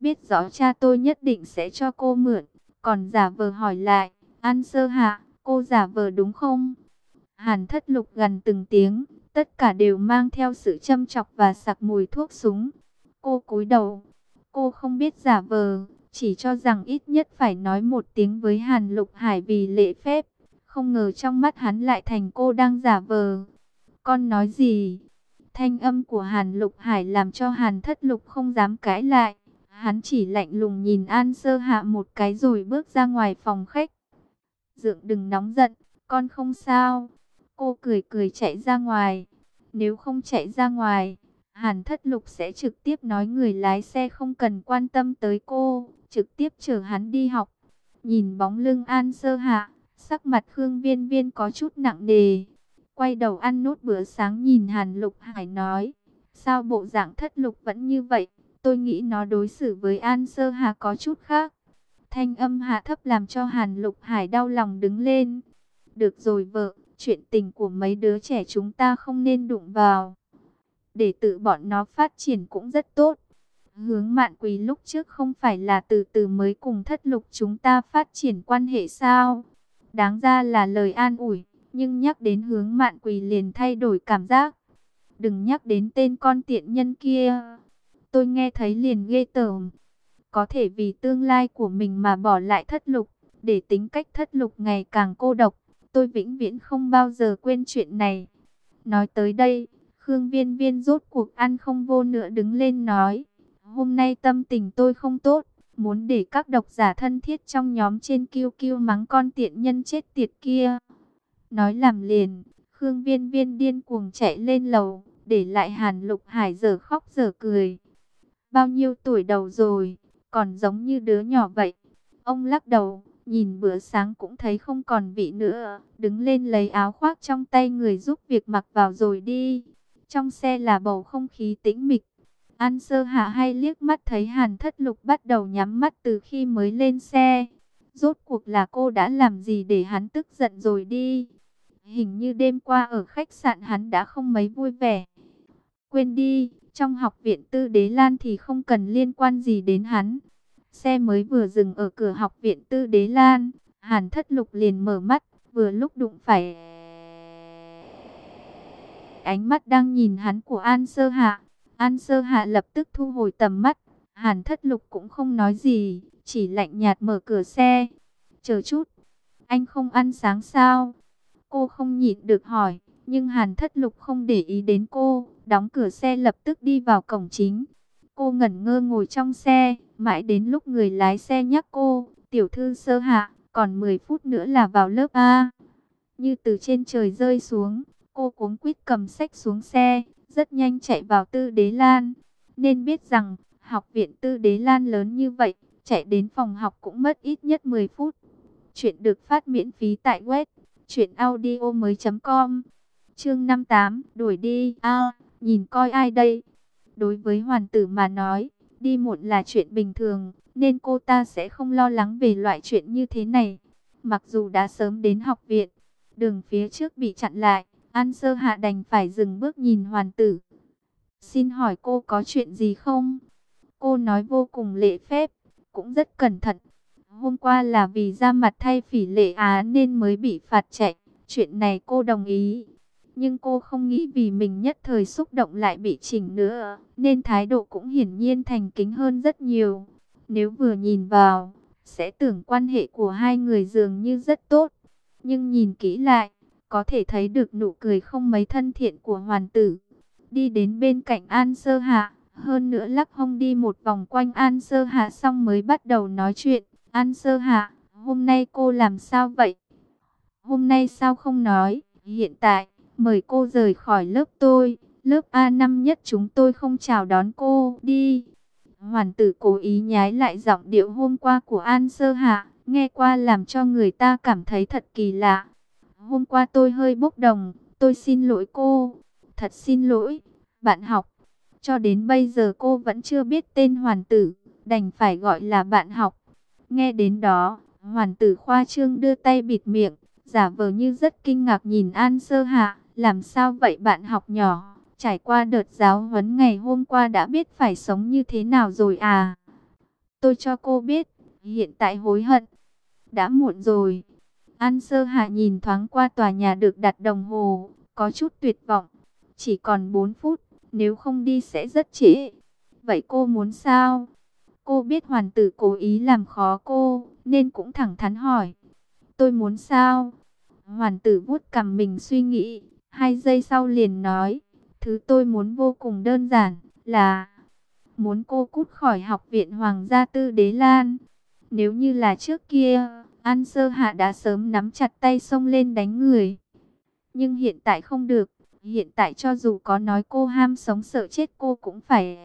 biết rõ cha tôi nhất định sẽ cho cô mượn, còn giả vờ hỏi lại, An Sơ Hạ, cô giả vờ đúng không? Hàn Thất Lục gằn từng tiếng, tất cả đều mang theo sự châm chọc và sặc mùi thuốc súng. Cô cúi đầu, cô không biết giả vờ, chỉ cho rằng ít nhất phải nói một tiếng với Hàn Lục Hải vì lễ phép. Không ngờ trong mắt hắn lại thành cô đang giả vờ. Con nói gì? Thanh âm của Hàn Lục Hải làm cho Hàn Thất Lục không dám cãi lại. Hắn chỉ lạnh lùng nhìn An Sơ Hạ một cái rồi bước ra ngoài phòng khách. Dượng đừng nóng giận, con không sao. Cô cười cười chạy ra ngoài. Nếu không chạy ra ngoài, Hàn Thất Lục sẽ trực tiếp nói người lái xe không cần quan tâm tới cô, trực tiếp chở hắn đi học. Nhìn bóng lưng An Sơ Hạ, sắc mặt Khương Viên Viên có chút nặng nề. Quay đầu ăn nốt bữa sáng nhìn Hàn Lục Hải nói, sao bộ dạng Thất Lục vẫn như vậy? Tôi nghĩ nó đối xử với An Sơ Hạ có chút khác. Thanh âm hạ thấp làm cho Hàn Lục Hải đau lòng đứng lên. Được rồi vợ, chuyện tình của mấy đứa trẻ chúng ta không nên đụng vào. Để tự bọn nó phát triển cũng rất tốt. Hướng Mạn Quỳ lúc trước không phải là từ từ mới cùng Thất Lục chúng ta phát triển quan hệ sao? Đáng ra là lời an ủi, nhưng nhắc đến Hướng Mạn Quỳ liền thay đổi cảm giác. Đừng nhắc đến tên con tiện nhân kia. Tôi nghe thấy liền ghê tởm. Có thể vì tương lai của mình mà bỏ lại Thất Lục, để tính cách Thất Lục ngày càng cô độc. Tôi vĩnh viễn không bao giờ quên chuyện này. Nói tới đây, Khương Viên Viên rốt cuộc ăn không vô nữa đứng lên nói. Hôm nay tâm tình tôi không tốt, muốn để các độc giả thân thiết trong nhóm trên QQ mắng con tiện nhân chết tiệt kia. Nói làm liền, Khương Viên Viên điên cuồng chạy lên lầu, để lại Hàn Lục Hải dở khóc dở cười. Bao nhiêu tuổi đầu rồi, còn giống như đứa nhỏ vậy. Ông lắc đầu, nhìn bữa sáng cũng thấy không còn vị nữa, đứng lên lấy áo khoác trong tay người giúp việc mặc vào rồi đi. Trong xe là bầu không khí tĩnh mịch. An Sơ Hạ hay liếc mắt thấy Hàn Thất Lục bắt đầu nhắm mắt từ khi mới lên xe. Rốt cuộc là cô đã làm gì để hắn tức giận rồi đi. Hình như đêm qua ở khách sạn hắn đã không mấy vui vẻ. Quên đi, trong học viện Tư Đế Lan thì không cần liên quan gì đến hắn. Xe mới vừa dừng ở cửa học viện Tư Đế Lan, Hàn Thất Lục liền mở mắt, vừa lúc đụng phải ánh mắt đang nhìn hắn của An Sơ Hạ. An Sơ Hạ lập tức thu hồi tầm mắt, Hàn Thất Lục cũng không nói gì, chỉ lạnh nhạt mở cửa xe. Chờ chút, anh không ăn sáng sao? Cô không nhịn được hỏi, nhưng Hàn Thất Lục không để ý đến cô, đóng cửa xe lập tức đi vào cổng chính. Cô ngẩn ngơ ngồi trong xe, mãi đến lúc người lái xe nhắc cô, tiểu thư Sơ Hạ, còn 10 phút nữa là vào lớp A. Như từ trên trời rơi xuống, cô cuống quýt cầm sách xuống xe, rất nhanh chạy vào Tư Đế Lan. Nên biết rằng, học viện Tư Đế Lan lớn như vậy, chạy đến phòng học cũng mất ít nhất 10 phút. Chuyện được phát miễn phí tại web truyệnaudiomoi.com. Chương 58, đuổi đi. Nhìn coi ai đây? Đối với hoàn tử mà nói, đi muộn là chuyện bình thường, nên cô ta sẽ không lo lắng về loại chuyện như thế này. Mặc dù đã sớm đến học viện, đường phía trước bị chặn lại, An Sơ Hạ đành phải dừng bước nhìn hoàn tử. Xin hỏi cô có chuyện gì không? Cô nói vô cùng lễ phép, cũng rất cẩn thận. Hôm qua là vì ra mặt thay Phỉ Lệ Á nên mới bị phạt chạy. Chuyện này cô đồng ý. Nhưng cô không nghĩ vì mình nhất thời xúc động lại bị chỉnh nữa, nên thái độ cũng hiển nhiên thành kính hơn rất nhiều. Nếu vừa nhìn vào, sẽ tưởng quan hệ của hai người dường như rất tốt. Nhưng nhìn kỹ lại, có thể thấy được nụ cười không mấy thân thiện của hoàn tử. Đi đến bên cạnh An Sơ Hạ, hơn nữa lắc hông đi một vòng quanh An Sơ Hạ xong mới bắt đầu nói chuyện. An Sơ Hạ, hôm nay cô làm sao vậy? Hôm nay sao không nói? Hiện tại, mời cô rời khỏi lớp tôi. Lớp A5 nhất chúng tôi không chào đón cô. Đi. Hoàn tử cố ý nhái lại giọng điệu hôm qua của An Sơ Hạ. Nghe qua làm cho người ta cảm thấy thật kỳ lạ. Hôm qua tôi hơi bốc đồng. Tôi xin lỗi cô. Thật xin lỗi. Bạn học. Cho đến bây giờ cô vẫn chưa biết tên hoàn tử. Đành phải gọi là bạn học. Nghe đến đó, hoàn tử khoa trương đưa tay bịt miệng, giả vờ như rất kinh ngạc nhìn An Sơ Hạ. Làm sao vậy bạn học nhỏ? Trải qua đợt giáo huấn ngày hôm qua đã biết phải sống như thế nào rồi à? Tôi cho cô biết, hiện tại hối hận, đã muộn rồi. An Sơ Hạ nhìn thoáng qua tòa nhà được đặt đồng hồ, có chút tuyệt vọng. Chỉ còn 4 phút, nếu không đi sẽ rất trễ. Vậy cô muốn sao? Cô biết hoàn tử cố ý làm khó cô, nên cũng thẳng thắn hỏi. Tôi muốn sao? Hoàn tử vuốt cằm mình suy nghĩ, 2 giây sau liền nói. Thứ tôi muốn vô cùng đơn giản, là muốn cô cút khỏi học viện Hoàng gia Tư Đế Lan. Nếu như là trước kia, An Sơ Hạ đã sớm nắm chặt tay xông lên đánh người. Nhưng hiện tại không được. Hiện tại cho dù có nói cô ham sống sợ chết, cô cũng phải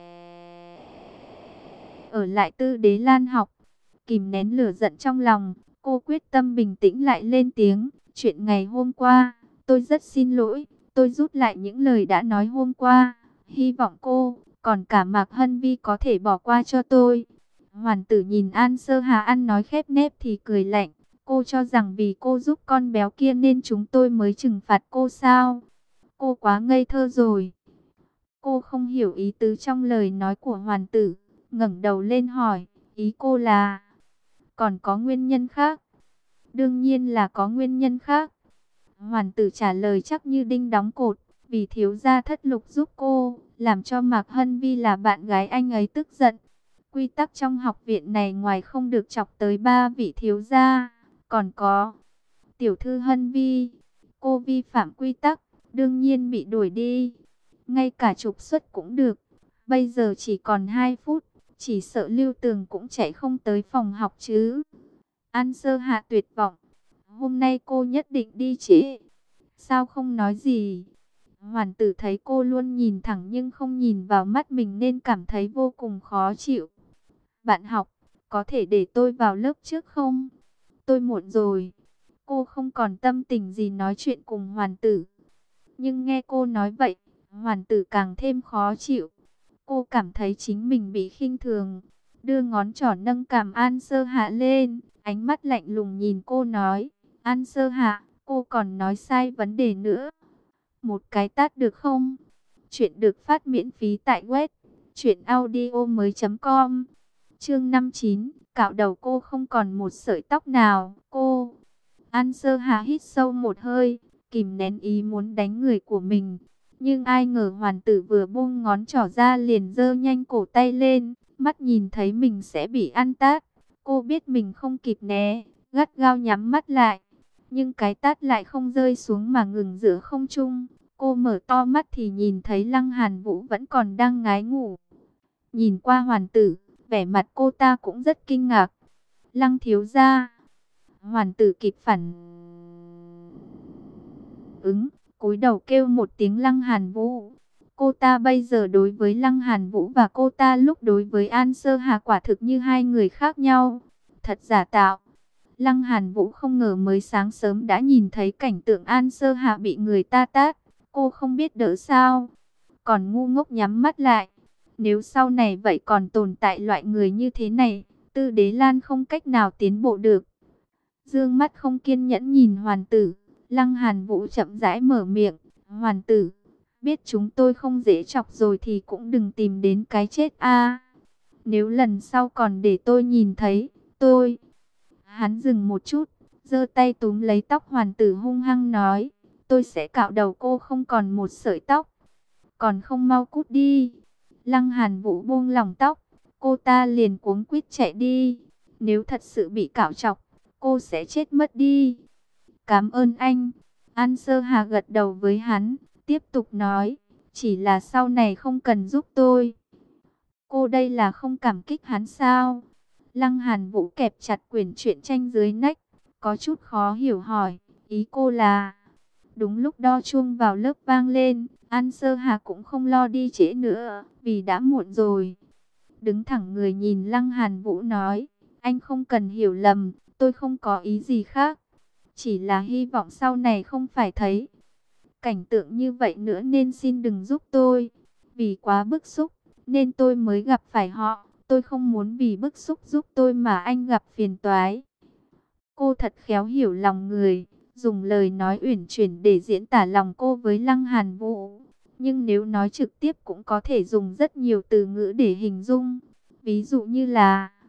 ở lại Tư Đế Lan học. Kìm nén lửa giận trong lòng, cô quyết tâm bình tĩnh lại lên tiếng. Chuyện ngày hôm qua, tôi rất xin lỗi. Tôi rút lại những lời đã nói hôm qua. Hy vọng cô, còn cả Mạc Hân Vi có thể bỏ qua cho tôi. Hoàn tử nhìn An Sơ Hà ăn nói khép nép thì cười lạnh. Cô cho rằng vì cô giúp con béo kia nên chúng tôi mới trừng phạt cô sao? Cô quá ngây thơ rồi. Cô không hiểu ý tứ trong lời nói của hoàn tử, ngẩng đầu lên hỏi, ý cô là còn có nguyên nhân khác? Đương nhiên là có nguyên nhân khác. Hoàn tử trả lời chắc như đinh đóng cột, vì thiếu gia Thất Lục giúp cô, làm cho Mạc Hân Vi là bạn gái anh ấy tức giận. Quy tắc trong học viện này ngoài không được chọc tới 3 vị thiếu gia, còn có tiểu thư Hân Vi. Cô vi phạm quy tắc, đương nhiên bị đuổi đi. Ngay cả trục xuất cũng được. Bây giờ chỉ còn 2 phút, chỉ sợ Lưu Tường cũng chạy không tới phòng học chứ. An Sơ Hạ tuyệt vọng. Hôm nay cô nhất định đi trễ. Sao không nói gì? Hoàn tử thấy cô luôn nhìn thẳng nhưng không nhìn vào mắt mình nên cảm thấy vô cùng khó chịu. Bạn học, có thể để tôi vào lớp trước không? Tôi muộn rồi. Cô không còn tâm tình gì nói chuyện cùng hoàn tử. Nhưng nghe cô nói vậy, hoàn tử càng thêm khó chịu. Cô cảm thấy chính mình bị khinh thường. Đưa ngón trỏ nâng cằm An Sơ Hạ lên, ánh mắt lạnh lùng nhìn cô nói. An Sơ Hạ, cô còn nói sai vấn đề nữa. Một cái tát được không? Chuyện được phát miễn phí tại web truyệnaudiomoi.com. Chương 59, cạo đầu cô không còn một sợi tóc nào. Cô An Sơ Hạ hít sâu một hơi, kìm nén ý muốn đánh người của mình. Nhưng ai ngờ hoàn tử vừa buông ngón trỏ ra liền giơ nhanh cổ tay lên, mắt nhìn thấy mình sẽ bị ăn tát. Cô biết mình không kịp né, gắt gao nhắm mắt lại. Nhưng cái tát lại không rơi xuống mà ngừng giữa không trung. Cô mở to mắt thì nhìn thấy Lăng Hàn Vũ vẫn còn đang ngái ngủ. Nhìn qua hoàn tử, vẻ mặt cô ta cũng rất kinh ngạc. Lăng thiếu gia. Hoàn tử kịp phản ứng, cúi đầu kêu một tiếng Lăng Hàn Vũ. Cô ta bây giờ đối với Lăng Hàn Vũ và cô ta lúc đối với An Sơ Hà quả thực như hai người khác nhau. Thật giả tạo. Lăng Hàn Vũ không ngờ mới sáng sớm đã nhìn thấy cảnh tượng An Sơ Hà bị người ta tát. Cô không biết đỡ sao, còn ngu ngốc nhắm mắt lại. Nếu sau này vậy còn tồn tại loại người như thế này, Tư Đế Lan không cách nào tiến bộ được. Dương mắt không kiên nhẫn nhìn hoàn tử. Lăng Hàn Vũ chậm rãi mở miệng. Hoàn tử, biết chúng tôi không dễ chọc rồi thì cũng đừng tìm đến cái chết a. Nếu lần sau còn để tôi nhìn thấy, tôi... Hắn dừng một chút, giơ tay túm lấy tóc hoàn tử hung hăng nói. Tôi sẽ cạo đầu cô không còn một sợi tóc. Còn không mau cút đi. Lăng Hàn Vũ buông lỏng tóc. Cô ta liền cuống quýt chạy đi. Nếu thật sự bị cạo trọc, cô sẽ chết mất đi. Cảm ơn anh. An Sơ Hà gật đầu với hắn, tiếp tục nói. Chỉ là sau này không cần giúp tôi. Cô đây là không cảm kích hắn sao? Lăng Hàn Vũ kẹp chặt quyển truyện tranh dưới nách, có chút khó hiểu hỏi. Ý cô là... Đúng lúc đo chuông vào lớp vang lên, An Sơ Hà cũng không lo đi trễ nữa, vì đã muộn rồi. Đứng thẳng người nhìn Lăng Hàn Vũ nói, anh không cần hiểu lầm, tôi không có ý gì khác. Chỉ là hy vọng sau này không phải thấy cảnh tượng như vậy nữa nên xin đừng giúp tôi. Vì quá bức xúc, nên tôi mới gặp phải họ. Tôi không muốn vì bức xúc giúp tôi mà anh gặp phiền toái. Cô thật khéo hiểu lòng người, dùng lời nói uyển chuyển để diễn tả lòng cô với Lăng Hàn Vũ. Nhưng nếu nói trực tiếp cũng có thể dùng rất nhiều từ ngữ để hình dung. Ví dụ như là,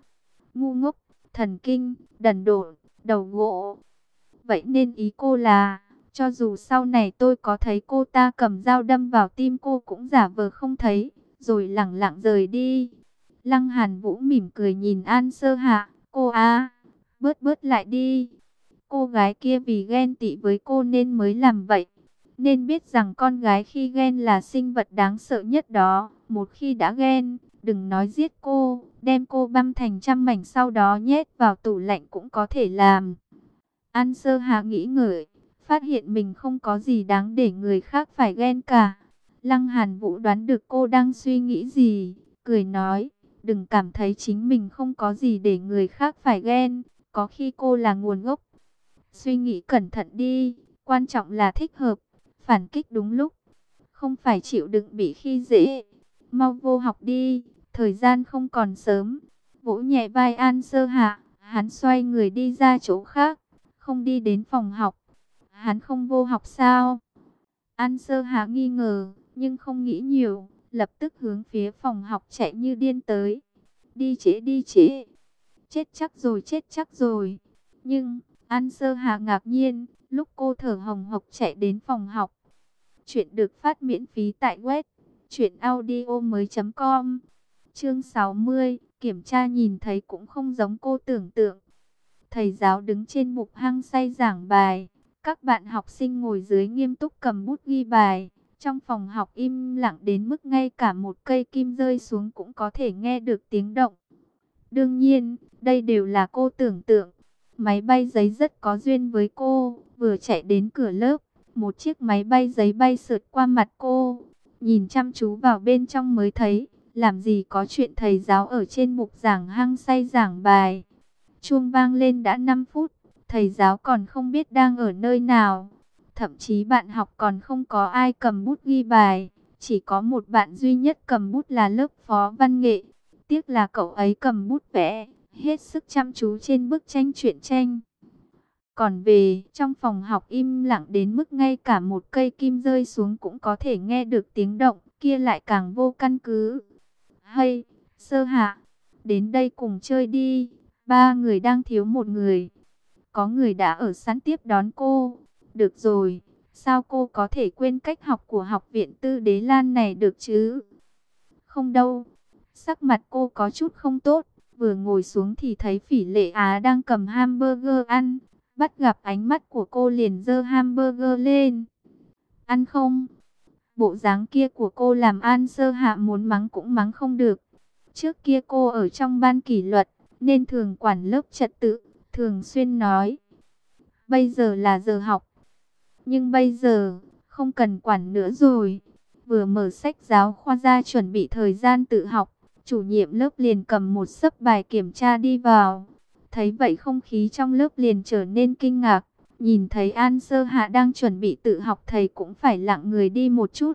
ngu ngốc, thần kinh, đần độn, đầu gỗ. Vậy nên ý cô là, cho dù sau này tôi có thấy cô ta cầm dao đâm vào tim cô cũng giả vờ không thấy, rồi lẳng lặng rời đi. Lăng Hàn Vũ mỉm cười nhìn An Sơ Hạ, cô bớt bớt lại đi. Cô gái kia vì ghen tị với cô nên mới làm vậy. Nên biết rằng con gái khi ghen là sinh vật đáng sợ nhất đó. Một khi đã ghen, đừng nói giết cô, đem cô băm thành trăm mảnh sau đó nhét vào tủ lạnh cũng có thể làm. An Sơ Hạ nghĩ ngợi, phát hiện mình không có gì đáng để người khác phải ghen cả. Lăng Hàn Vũ đoán được cô đang suy nghĩ gì, cười nói, đừng cảm thấy chính mình không có gì để người khác phải ghen, có khi cô là nguồn gốc. Suy nghĩ cẩn thận đi, quan trọng là thích hợp, phản kích đúng lúc, không phải chịu đựng bị khi dễ. Mau vô học đi, thời gian không còn sớm. Vỗ nhẹ vai An Sơ Hạ, hắn xoay người đi ra chỗ khác, không đi đến phòng học. Hắn không vô học sao? An Sơ Hạ nghi ngờ, nhưng không nghĩ nhiều, lập tức hướng phía phòng học chạy như điên tới. Đi trễ đi trễ. Chết chắc rồi, chết chắc rồi. Nhưng An Sơ Hạ ngạc nhiên, lúc cô thở hồng hộc chạy đến phòng học. Chuyện được phát miễn phí tại web truyệnaudiomoi.com. Chương 60, kiểm tra nhìn thấy cũng không giống cô tưởng tượng. Thầy giáo đứng trên bục hăng say giảng bài, các bạn học sinh ngồi dưới nghiêm túc cầm bút ghi bài. Trong phòng học im lặng đến mức ngay cả một cây kim rơi xuống cũng có thể nghe được tiếng động. Đương nhiên, đây đều là cô tưởng tượng. Máy bay giấy rất có duyên với cô, vừa chạy đến cửa lớp, một chiếc máy bay giấy bay sượt qua mặt cô. Nhìn chăm chú vào bên trong mới thấy, làm gì có chuyện thầy giáo ở trên bục giảng hăng say giảng bài. Chuông vang lên đã 5 phút, thầy giáo còn không biết đang ở nơi nào. Thậm chí bạn học còn không có ai cầm bút ghi bài, chỉ có một bạn duy nhất cầm bút là lớp phó văn nghệ. Tiếc là cậu ấy cầm bút vẽ, hết sức chăm chú trên bức tranh truyện tranh. Còn về trong phòng học im lặng đến mức ngay cả một cây kim rơi xuống cũng có thể nghe được tiếng động, kia lại càng vô căn cứ. Hay, Sơ Hạ, đến đây cùng chơi đi, ba người đang thiếu một người. Có người đã ở sẵn tiếp đón cô. Được rồi, sao cô có thể quên cách học của học viện Tư Đế Lan này được chứ? Không đâu, sắc mặt cô có chút không tốt, vừa ngồi xuống thì thấy Phỉ Lệ Á đang cầm hamburger ăn. Bắt gặp ánh mắt của cô liền giơ hamburger lên. Ăn không? Bộ dáng kia của cô làm An Sơ Hạ muốn mắng cũng mắng không được. Trước kia cô ở trong ban kỷ luật, nên thường quản lớp trật tự, thường xuyên nói. Bây giờ là giờ học. Nhưng bây giờ, không cần quản nữa rồi. Vừa mở sách giáo khoa ra chuẩn bị thời gian tự học, chủ nhiệm lớp liền cầm một xấp bài kiểm tra đi vào. Thấy vậy không khí trong lớp liền trở nên kinh ngạc. Nhìn thấy An Sơ Hạ đang chuẩn bị tự học, thầy cũng phải lặng người đi một chút.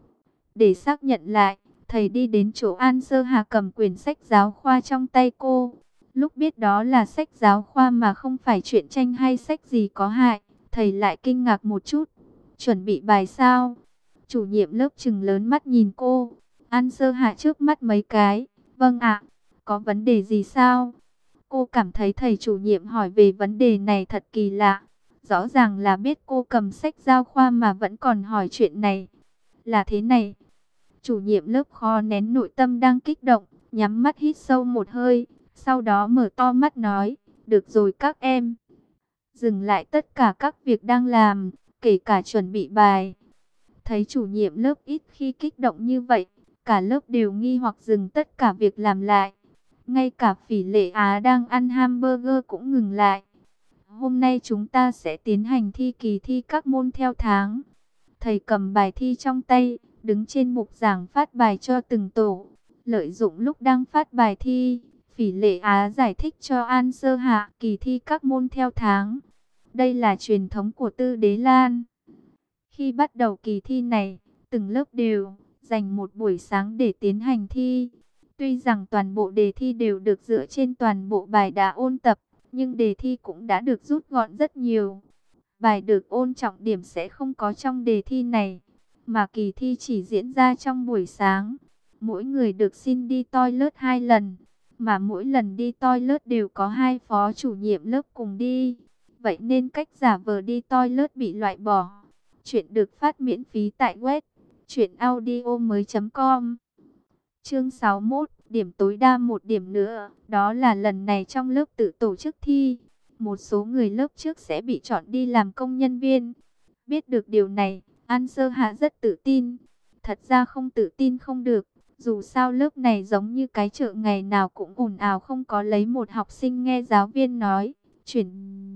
Để xác nhận lại, thầy đi đến chỗ An Sơ Hạ cầm quyển sách giáo khoa trong tay cô. Lúc biết đó là sách giáo khoa mà không phải truyện tranh hay sách gì có hại, thầy lại kinh ngạc một chút. Chuẩn bị bài sao? Chủ nhiệm lớp trừng lớn mắt nhìn cô. An Sơ Hạ trước mắt mấy cái. Vâng ạ. Có vấn đề gì sao? Cô cảm thấy thầy chủ nhiệm hỏi về vấn đề này thật kỳ lạ. Rõ ràng là biết cô cầm sách giáo khoa mà vẫn còn hỏi chuyện này. Là thế này. Chủ nhiệm lớp khó nén nội tâm đang kích động, nhắm mắt hít sâu một hơi. Sau đó mở to mắt nói, được rồi các em. Dừng lại tất cả các việc đang làm, kể cả chuẩn bị bài. Thấy chủ nhiệm lớp ít khi kích động như vậy, cả lớp đều nghi hoặc dừng tất cả việc làm lại. Ngay cả Phỉ Lệ Á đang ăn hamburger cũng ngừng lại. Hôm nay chúng ta sẽ tiến hành thi kỳ thi các môn theo tháng. Thầy cầm bài thi trong tay, đứng trên bục giảng phát bài cho từng tổ. Lợi dụng lúc đang phát bài thi, Phỉ Lệ Á giải thích cho An Sơ Hạ kỳ thi các môn theo tháng. Đây là truyền thống của Tư Đế Lan. Khi bắt đầu kỳ thi này, từng lớp đều dành một buổi sáng để tiến hành thi. Tuy rằng toàn bộ đề thi đều được dựa trên toàn bộ bài đã ôn tập, nhưng đề thi cũng đã được rút gọn rất nhiều. Bài được ôn trọng điểm sẽ không có trong đề thi này, mà kỳ thi chỉ diễn ra trong buổi sáng. Mỗi người được xin đi toilet 2 lần. mà mỗi lần đi toilet đều có hai phó chủ nhiệm lớp cùng đi. Vậy nên cách giả vờ đi toilet bị loại bỏ. Chuyện được phát miễn phí tại web truyệnaudiomoi.com. Chương 61, điểm tối đa một điểm nữa, đó là lần này trong lớp tự tổ chức thi, một số người lớp trước sẽ bị chọn đi làm công nhân viên. Biết được điều này, An Sơ Hạ rất tự tin. Thật ra không tự tin không được, dù sao lớp này giống như cái chợ ngày nào cũng ồn ào, không có lấy một học sinh nghe giáo viên nói, chuyển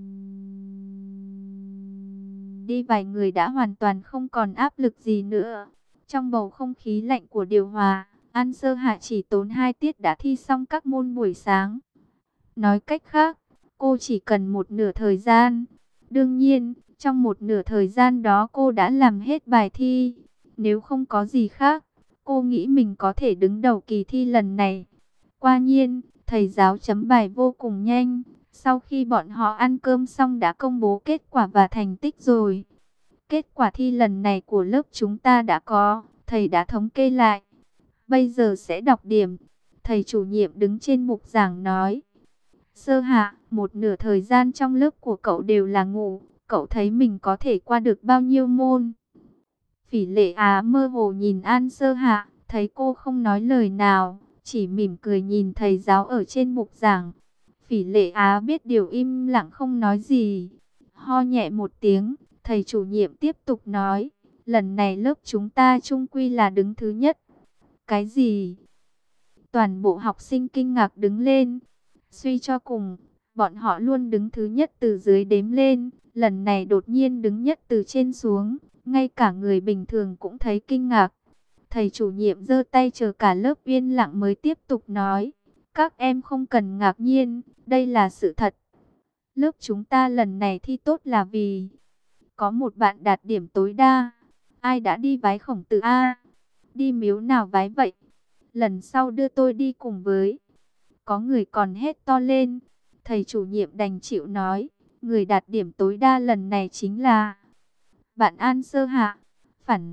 đi vài người đã hoàn toàn không còn áp lực gì nữa. Trong bầu không khí lạnh của điều hòa, An Sơ Hạ chỉ tốn 2 tiết đã thi xong các môn buổi sáng. Nói cách khác, cô chỉ cần một nửa thời gian. Đương nhiên, trong một nửa thời gian đó cô đã làm hết bài thi. Nếu không có gì khác, cô nghĩ mình có thể đứng đầu kỳ thi lần này. Quả nhiên, thầy giáo chấm bài vô cùng nhanh. Sau khi bọn họ ăn cơm xong đã công bố kết quả và thành tích rồi. Kết quả thi lần này của lớp chúng ta đã có, thầy đã thống kê lại. Bây giờ sẽ đọc điểm. Thầy chủ nhiệm đứng trên bục giảng nói. Sơ Hạ, một nửa thời gian trong lớp của cậu đều là ngủ. Cậu thấy mình có thể qua được bao nhiêu môn? Phỉ Lệ Á mơ hồ nhìn An Sơ Hạ, thấy cô không nói lời nào, chỉ mỉm cười nhìn thầy giáo ở trên bục giảng. Phỉ Lệ Á biết điều im lặng không nói gì. Ho nhẹ một tiếng, thầy chủ nhiệm tiếp tục nói. Lần này lớp chúng ta chung quy là đứng thứ nhất. Cái gì? Toàn bộ học sinh kinh ngạc đứng lên. Suy cho cùng, bọn họ luôn đứng thứ nhất từ dưới đếm lên. Lần này đột nhiên đứng nhất từ trên xuống. Ngay cả người bình thường cũng thấy kinh ngạc. Thầy chủ nhiệm giơ tay chờ cả lớp yên lặng mới tiếp tục nói. Các em không cần ngạc nhiên, đây là sự thật. Lớp chúng ta lần này thi tốt là vì có một bạn đạt điểm tối đa. Ai đã đi vái Khổng Tử a? Đi miếu nào vái vậy? Lần sau đưa tôi đi cùng với. Có người còn hét to lên. Thầy chủ nhiệm đành chịu nói. Người đạt điểm tối đa lần này chính là bạn An Sơ Hạ. Phản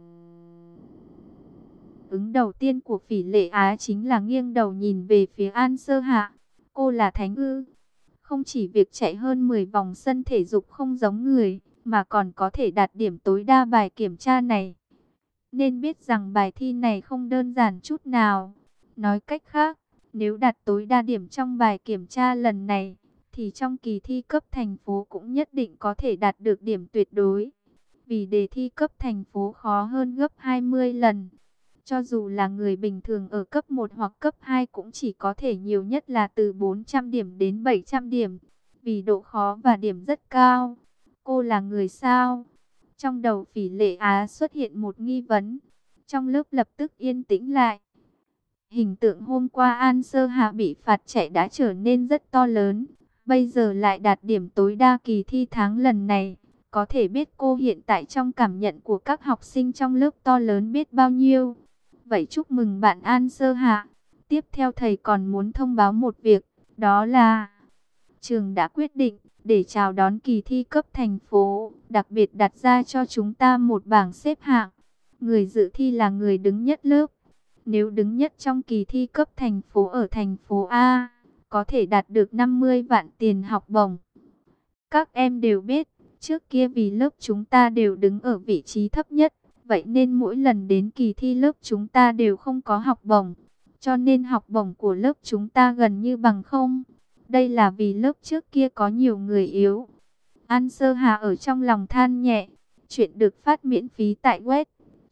ứng đầu tiên của Phỉ Lệ Á chính là nghiêng đầu nhìn về phía An Sơ Hạ. Cô là thánh ư? Không chỉ việc chạy hơn 10 vòng sân thể dục không giống người, mà còn có thể đạt điểm tối đa bài kiểm tra này. Nên biết rằng bài thi này không đơn giản chút nào. Nói cách khác, nếu đạt tối đa điểm trong bài kiểm tra lần này, thì trong kỳ thi cấp thành phố cũng nhất định có thể đạt được điểm tuyệt đối. Vì đề thi cấp thành phố khó hơn gấp 20 lần. Cho dù là người bình thường ở cấp 1 hoặc cấp 2 cũng chỉ có thể nhiều nhất là từ 400 điểm đến 700 điểm. Vì độ khó và điểm rất cao. Cô là người sao? Trong đầu Phỉ Lệ Á xuất hiện một nghi vấn. Trong lớp lập tức yên tĩnh lại. Hình tượng hôm qua An Sơ Hạ bị phạt chạy đã trở nên rất to lớn. Bây giờ lại đạt điểm tối đa kỳ thi tháng lần này. Có thể biết cô hiện tại trong cảm nhận của các học sinh trong lớp to lớn biết bao nhiêu. Vậy chúc mừng bạn An Sơ Hạ. Tiếp theo thầy còn muốn thông báo một việc. Đó là trường đã quyết định để chào đón kỳ thi cấp thành phố, đặc biệt đặt ra cho chúng ta một bảng xếp hạng. Người dự thi là người đứng nhất lớp. Nếu đứng nhất trong kỳ thi cấp thành phố ở thành phố A, có thể đạt được 50 vạn tiền học bổng. Các em đều biết, trước kia vì lớp chúng ta đều đứng ở vị trí thấp nhất, vậy nên mỗi lần đến kỳ thi lớp chúng ta đều không có học bổng. Cho nên học bổng của lớp chúng ta gần như bằng không. Đây là vì lớp trước kia có nhiều người yếu. An Sơ Hà ở trong lòng than nhẹ. Chuyện được phát miễn phí tại web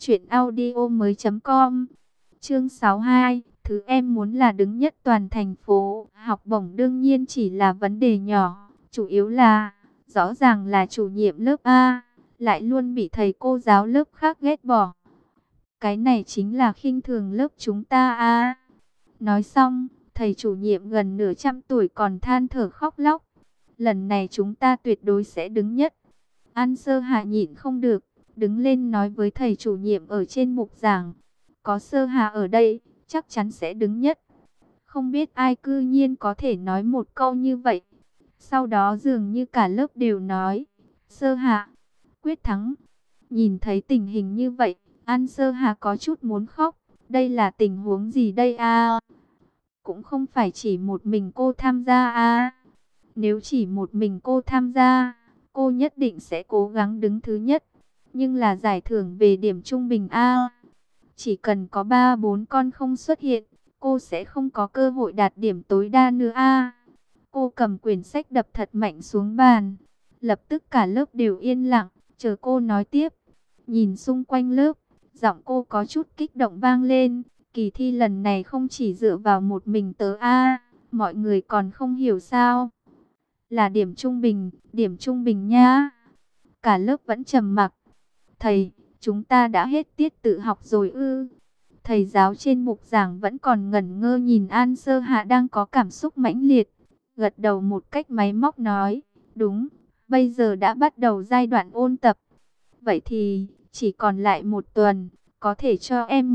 truyệnaudiomoi.com. Chương 62, thứ em muốn là đứng nhất toàn thành phố. Học bổng đương nhiên chỉ là vấn đề nhỏ. Chủ yếu là, rõ ràng là chủ nhiệm lớp A, lại luôn bị thầy cô giáo lớp khác ghét bỏ. Cái này chính là khinh thường lớp chúng ta a. Nói xong, thầy chủ nhiệm gần nửa trăm tuổi còn than thở khóc lóc. Lần này chúng ta tuyệt đối sẽ đứng nhất. An Sơ Hà nhịn không được, đứng lên nói với thầy chủ nhiệm ở trên bục giảng. Có Sơ Hà ở đây, chắc chắn sẽ đứng nhất. Không biết ai cư nhiên có thể nói một câu như vậy. Sau đó dường như cả lớp đều nói, Sơ Hà, quyết thắng. Nhìn thấy tình hình như vậy, An Sơ Hà có chút muốn khóc. Đây là tình huống gì đây a? Cũng không phải chỉ một mình cô tham gia à. Nếu chỉ một mình cô tham gia, cô nhất định sẽ cố gắng đứng thứ nhất. Nhưng là giải thưởng về điểm trung bình A. Chỉ cần có 3-4 con không xuất hiện, cô sẽ không có cơ hội đạt điểm tối đa nữa A. Cô cầm quyển sách đập thật mạnh xuống bàn. Lập tức cả lớp đều yên lặng, chờ cô nói tiếp. Nhìn xung quanh lớp, giọng cô có chút kích động vang lên. Kỳ thi lần này không chỉ dựa vào một mình tớ A, mọi người còn không hiểu sao. Là điểm trung bình nha. Cả lớp vẫn trầm mặc. Thầy, chúng ta đã hết tiết tự học rồi ư? Thầy giáo trên bục giảng vẫn còn ngẩn ngơ nhìn An Sơ Hạ đang có cảm xúc mãnh liệt. Gật đầu một cách máy móc nói, đúng, bây giờ đã bắt đầu giai đoạn ôn tập. Vậy thì, chỉ còn lại một tuần, có thể cho em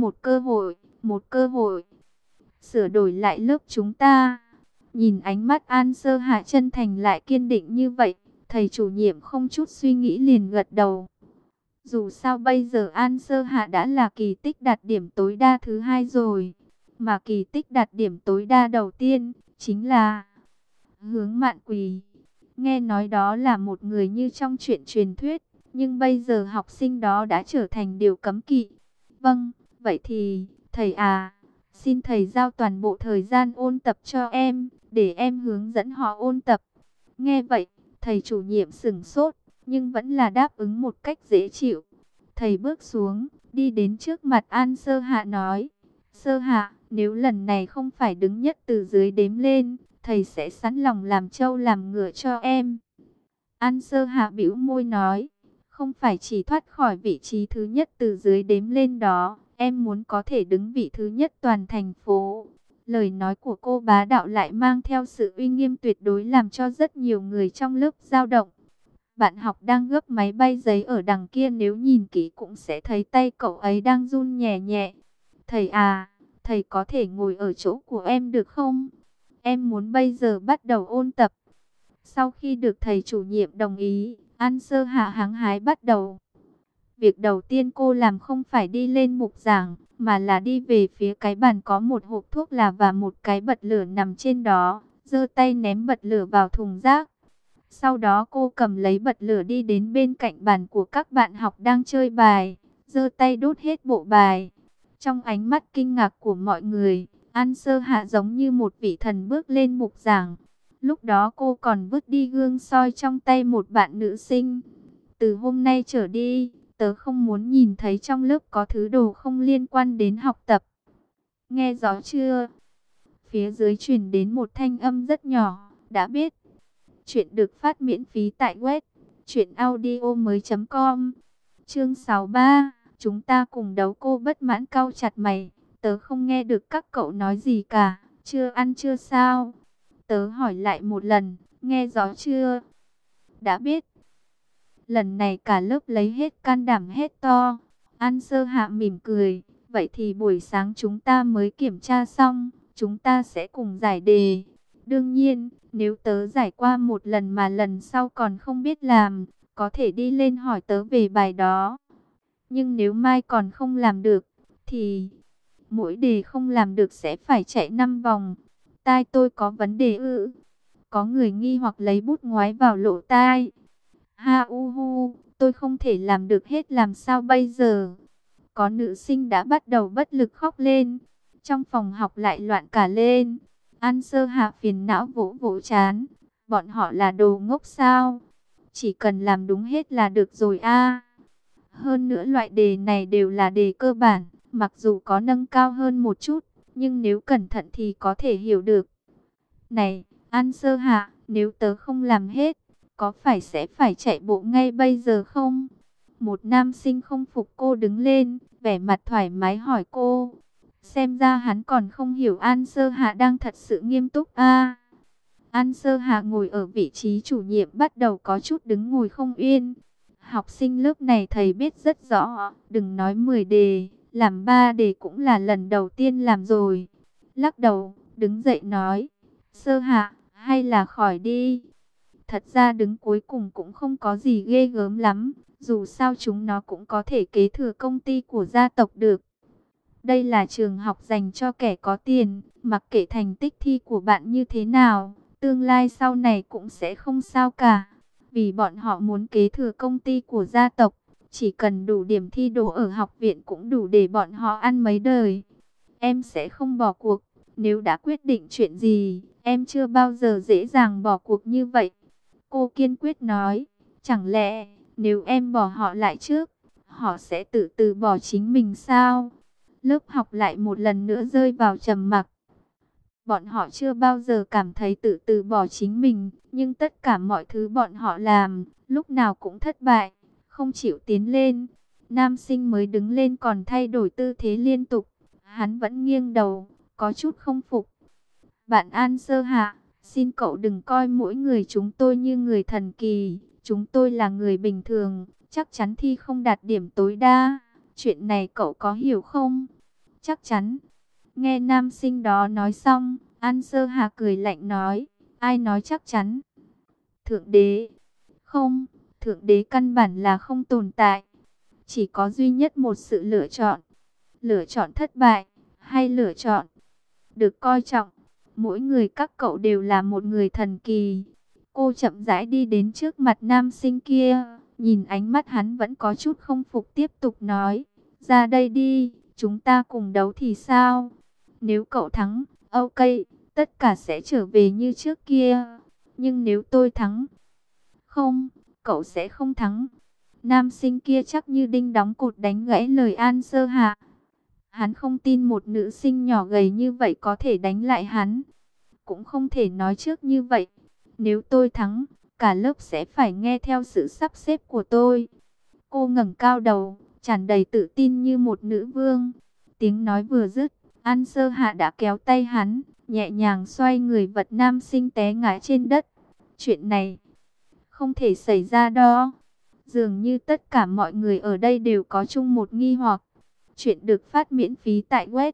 một cơ hội. Sửa đổi lại lớp chúng ta. Nhìn ánh mắt An Sơ Hạ chân thành lại kiên định như vậy, thầy chủ nhiệm không chút suy nghĩ liền gật đầu. Dù sao bây giờ An Sơ Hạ đã là kỳ tích đạt điểm tối đa thứ hai rồi. Mà kỳ tích đạt điểm tối đa đầu tiên, chính là Hướng Mạn Quỳ. Nghe nói đó là một người như trong truyện truyền thuyết, nhưng bây giờ học sinh đó đã trở thành điều cấm kỵ. Vâng, vậy thì, thầy à, xin thầy giao toàn bộ thời gian ôn tập cho em, để em hướng dẫn họ ôn tập. Nghe vậy, thầy chủ nhiệm sửng sốt, nhưng vẫn là đáp ứng một cách dễ chịu. Thầy bước xuống, đi đến trước mặt An Sơ Hạ nói, Sơ Hạ, nếu lần này không phải đứng nhất từ dưới đếm lên, thầy sẽ sẵn lòng làm trâu làm ngựa cho em. An Sơ Hạ bĩu môi nói, không phải chỉ thoát khỏi vị trí thứ nhất từ dưới đếm lên đó, em muốn có thể đứng vị thứ nhất toàn thành phố. Lời nói của cô bá đạo lại mang theo sự uy nghiêm tuyệt đối làm cho rất nhiều người trong lớp dao động. Bạn học đang gấp máy bay giấy ở đằng kia nếu nhìn kỹ cũng sẽ thấy tay cậu ấy đang run nhẹ nhẹ. Thầy à, thầy có thể ngồi ở chỗ của em được không? Em muốn bây giờ bắt đầu ôn tập. Sau khi được thầy chủ nhiệm đồng ý, An Sơ Hạ hăng hái bắt đầu. Việc đầu tiên cô làm không phải đi lên bục giảng, mà là đi về phía cái bàn có một hộp thuốc lá và một cái bật lửa nằm trên đó, giơ tay ném bật lửa vào thùng rác. Sau đó cô cầm lấy bật lửa đi đến bên cạnh bàn của các bạn học đang chơi bài, giơ tay đốt hết bộ bài. Trong ánh mắt kinh ngạc của mọi người, An Sơ Hạ giống như một vị thần bước lên bục giảng. Lúc đó cô còn vứt đi gương soi trong tay một bạn nữ sinh. Từ hôm nay trở đi, tớ không muốn nhìn thấy trong lớp có thứ đồ không liên quan đến học tập. Nghe rõ chưa? Phía dưới truyền đến một thanh âm rất nhỏ, đã biết. Chuyện được phát miễn phí tại web truyệnaudiomoi.com. Chương 63, chúng ta cùng đấu. Cô bất mãn cau chặt mày, tớ không nghe được các cậu nói gì cả, chưa ăn chưa sao? Tớ hỏi lại một lần, nghe rõ chưa? Đã biết. Lần này cả lớp lấy hết can đảm hét to. An Sơ Hạ mỉm cười, vậy thì buổi sáng chúng ta mới kiểm tra xong, chúng ta sẽ cùng giải đề. Đương nhiên, nếu tớ giải qua một lần mà lần sau còn không biết làm, có thể đi lên hỏi tớ về bài đó. Nhưng nếu mai còn không làm được, thì mỗi đề không làm được sẽ phải chạy 5 vòng. Tai tôi có vấn đề ư? Có người nghi hoặc lấy bút ngoái vào lỗ tai. Ha u hu, tôi không thể làm được hết làm sao bây giờ? Có nữ sinh đã bắt đầu bất lực khóc lên. Trong phòng học lại loạn cả lên. An Sơ Hạ phiền não vỗ vỗ chán. Bọn họ là đồ ngốc sao? Chỉ cần làm đúng hết là được rồi a. Hơn nữa loại đề này đều là đề cơ bản, mặc dù có nâng cao hơn một chút, nhưng nếu cẩn thận thì có thể hiểu được. Này, An Sơ Hạ, nếu tớ không làm hết, có phải sẽ phải chạy bộ ngay bây giờ không? Một nam sinh không phục cô đứng lên, vẻ mặt thoải mái hỏi cô. Xem ra hắn còn không hiểu An Sơ Hạ đang thật sự nghiêm túc a. An Sơ Hạ ngồi ở vị trí chủ nhiệm bắt đầu có chút đứng ngồi không yên. Học sinh lớp này thầy biết rất rõ, đừng nói 10 đề, làm 3 đề cũng là lần đầu tiên làm rồi. Lắc đầu, đứng dậy nói, Sơ Hạ, hay là khỏi đi. Thật ra đứng cuối cùng cũng không có gì ghê gớm lắm, dù sao chúng nó cũng có thể kế thừa công ty của gia tộc được. Đây là trường học dành cho kẻ có tiền, mặc kệ thành tích thi của bạn như thế nào, tương lai sau này cũng sẽ không sao cả. Vì bọn họ muốn kế thừa công ty của gia tộc, chỉ cần đủ điểm thi đỗ ở học viện cũng đủ để bọn họ ăn mấy đời. Em sẽ không bỏ cuộc, nếu đã quyết định chuyện gì, em chưa bao giờ dễ dàng bỏ cuộc như vậy. Cô kiên quyết nói, chẳng lẽ nếu em bỏ họ lại trước, họ sẽ tự từ bỏ chính mình sao? Lớp học lại một lần nữa rơi vào trầm mặc. Bọn họ chưa bao giờ cảm thấy tự từ bỏ chính mình, nhưng tất cả mọi thứ bọn họ làm, lúc nào cũng thất bại, không chịu tiến lên. Nam sinh mới đứng lên còn thay đổi tư thế liên tục, hắn vẫn nghiêng đầu, có chút không phục. Bạn An Sơ Hạ, xin cậu đừng coi mỗi người chúng tôi như người thần kỳ, chúng tôi là người bình thường, chắc chắn thi không đạt điểm tối đa. Chuyện này cậu có hiểu không? Chắc chắn. Nghe nam sinh đó nói xong, An Sơ Hà cười lạnh nói, ai nói chắc chắn? Thượng đế. Không, thượng đế căn bản là không tồn tại. Chỉ có duy nhất một sự lựa chọn. Lựa chọn thất bại, hay lựa chọn được coi trọng. Mỗi người các cậu đều là một người thần kỳ. Cô chậm rãi đi đến trước mặt nam sinh kia, nhìn ánh mắt hắn vẫn có chút không phục, tiếp tục nói, ra đây đi, chúng ta cùng đấu thì sao? Nếu cậu thắng, ok, tất cả sẽ trở về như trước kia. Nhưng nếu tôi thắng, không, cậu sẽ không thắng. Nam sinh kia chắc như đinh đóng cột đánh gãy lời An Sơ Hạ. Hắn không tin một nữ sinh nhỏ gầy như vậy có thể đánh lại hắn. Cũng không thể nói trước như vậy. Nếu tôi thắng, cả lớp sẽ phải nghe theo sự sắp xếp của tôi. Cô ngẩng cao đầu, tràn đầy tự tin như một nữ vương. Tiếng nói vừa dứt, An Sơ Hạ đã kéo tay hắn, nhẹ nhàng xoay người vật nam sinh té ngã trên đất. Chuyện này không thể xảy ra đó. Dường như tất cả mọi người ở đây đều có chung một nghi hoặc. Chuyện được phát miễn phí tại web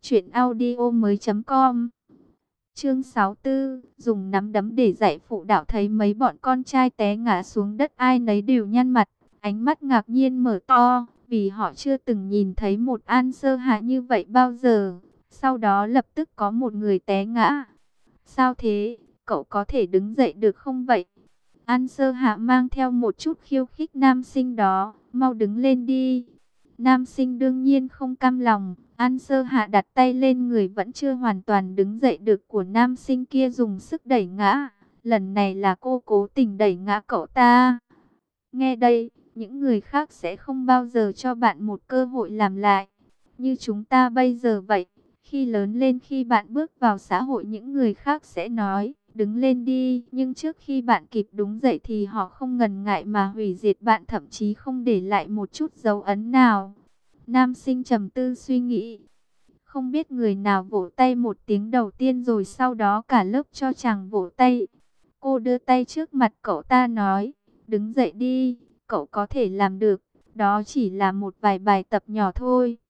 truyệnaudiomoi.com. Chương 64, dùng nắm đấm để dạy phụ đạo. Thấy mấy bọn con trai té ngã xuống đất, ai nấy đều nhăn mặt, ánh mắt ngạc nhiên mở to, vì họ chưa từng nhìn thấy một An Sơ Hạ như vậy bao giờ. Sau đó lập tức có một người té ngã. Sao thế, cậu có thể đứng dậy được không vậy? An Sơ Hạ mang theo một chút khiêu khích nam sinh đó, mau đứng lên đi. Nam sinh đương nhiên không cam lòng. An Sơ Hạ đặt tay lên người vẫn chưa hoàn toàn đứng dậy được của nam sinh kia, dùng sức đẩy ngã. Lần này là cô cố tình đẩy ngã cậu ta. Nghe đây, những người khác sẽ không bao giờ cho bạn một cơ hội làm lại. Như chúng ta bây giờ vậy. Khi lớn lên, khi bạn bước vào xã hội, những người khác sẽ nói, đứng lên đi. Nhưng trước khi bạn kịp đứng dậy thì họ không ngần ngại mà hủy diệt bạn, thậm chí không để lại một chút dấu ấn nào. Nam sinh trầm tư suy nghĩ. Không biết người nào vỗ tay một tiếng đầu tiên rồi sau đó cả lớp cho chàng vỗ tay. Cô đưa tay trước mặt cậu ta nói, đứng dậy đi, cậu có thể làm được, đó chỉ là một vài bài tập nhỏ thôi.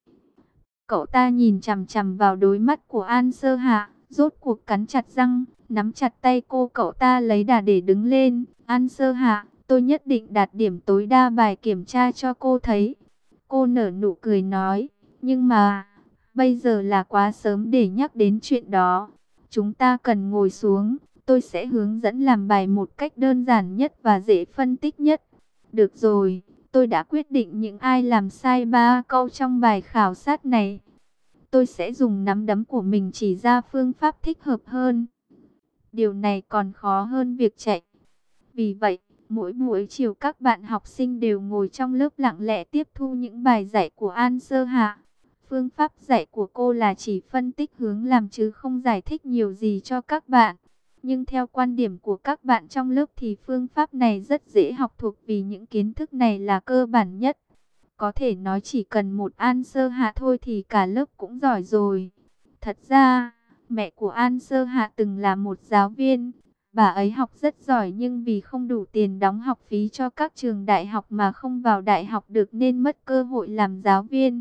Cậu ta nhìn chằm chằm vào đôi mắt của An Sơ Hạ, rốt cuộc cắn chặt răng, nắm chặt tay cô. Cậu ta lấy đà để đứng lên. An Sơ Hạ, tôi nhất định đạt điểm tối đa bài kiểm tra cho cô thấy. Cô nở nụ cười nói, nhưng mà, bây giờ là quá sớm để nhắc đến chuyện đó. Chúng ta cần ngồi xuống, tôi sẽ hướng dẫn làm bài một cách đơn giản nhất và dễ phân tích nhất. Được rồi, tôi đã quyết định những ai làm sai 3 câu trong bài khảo sát này. Tôi sẽ dùng nắm đấm của mình chỉ ra phương pháp thích hợp hơn. Điều này còn khó hơn việc chạy. Vì vậy, mỗi buổi chiều các bạn học sinh đều ngồi trong lớp lặng lẽ tiếp thu những bài dạy của An Sơ Hạ. Phương pháp dạy của cô là chỉ phân tích hướng làm chứ không giải thích nhiều gì cho các bạn. Nhưng theo quan điểm của các bạn trong lớp thì phương pháp này rất dễ học thuộc vì những kiến thức này là cơ bản nhất. Có thể nói chỉ cần một An Sơ Hạ thôi thì cả lớp cũng giỏi rồi. Thật ra, mẹ của An Sơ Hạ từng là một giáo viên. Bà ấy học rất giỏi nhưng vì không đủ tiền đóng học phí cho các trường đại học mà không vào đại học được nên mất cơ hội làm giáo viên.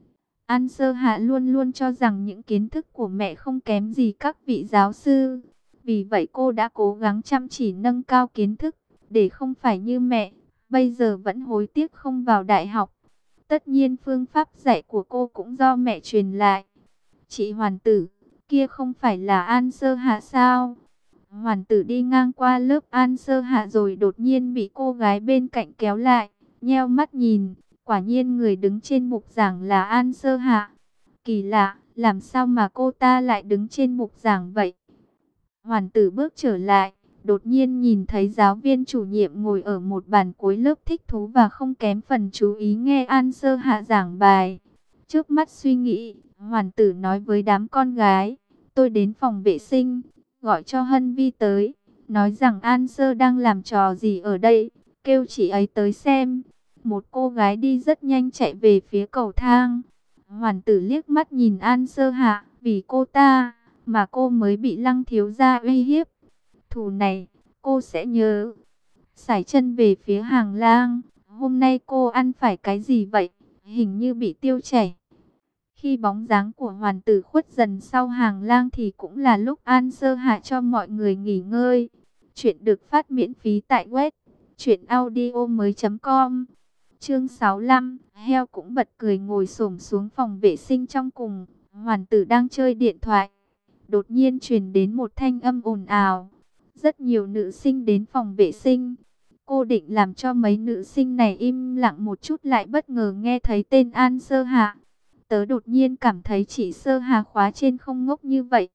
An Sơ Hạ luôn luôn cho rằng những kiến thức của mẹ không kém gì các vị giáo sư. Vì vậy cô đã cố gắng chăm chỉ nâng cao kiến thức để không phải như mẹ, bây giờ vẫn hối tiếc không vào đại học. Tất nhiên phương pháp dạy của cô cũng do mẹ truyền lại. Chị Hoàn Tử, kia không phải là An Sơ Hạ sao? Hoàn Tử đi ngang qua lớp An Sơ Hạ rồi đột nhiên bị cô gái bên cạnh kéo lại, nheo mắt nhìn, quả nhiên người đứng trên bục giảng là An Sơ Hạ. Kỳ lạ, làm sao mà cô ta lại đứng trên bục giảng vậy? Hoàn Tử bước trở lại, đột nhiên nhìn thấy giáo viên chủ nhiệm ngồi ở một bàn cuối lớp thích thú và không kém phần chú ý nghe An Sơ Hạ giảng bài. Trước mắt suy nghĩ, Hoàn Tử nói với đám con gái, tôi đến phòng vệ sinh, gọi cho Hân Vi tới, nói rằng An Sơ đang làm trò gì ở đây, kêu chị ấy tới xem. Một cô gái đi rất nhanh chạy về phía cầu thang. Hoàn Tử liếc mắt nhìn An Sơ Hạ, vì cô ta mà cô mới bị Lăng thiếu gia uy hiếp. Thù này, cô sẽ nhớ. Sải chân về phía hàng lang, hôm nay cô ăn phải cái gì vậy? Hình như bị tiêu chảy. Khi bóng dáng của Hoàn Tử khuất dần sau hàng lang thì cũng là lúc An Sơ Hạ cho mọi người nghỉ ngơi. Chuyện được phát miễn phí tại web truyệnaudiomoi.com. Chương 65, heo cũng bật cười ngồi xổm xuống phòng vệ sinh trong cùng. Hoàn Tử đang chơi điện thoại. Đột nhiên truyền đến một thanh âm ồn ào. Rất nhiều nữ sinh đến phòng vệ sinh. Cô định làm cho mấy nữ sinh này im lặng một chút, lại bất ngờ nghe thấy tên An Sơ Hạ. Tớ đột nhiên cảm thấy chị Sơ Hà khóa trên không ngốc như vậy.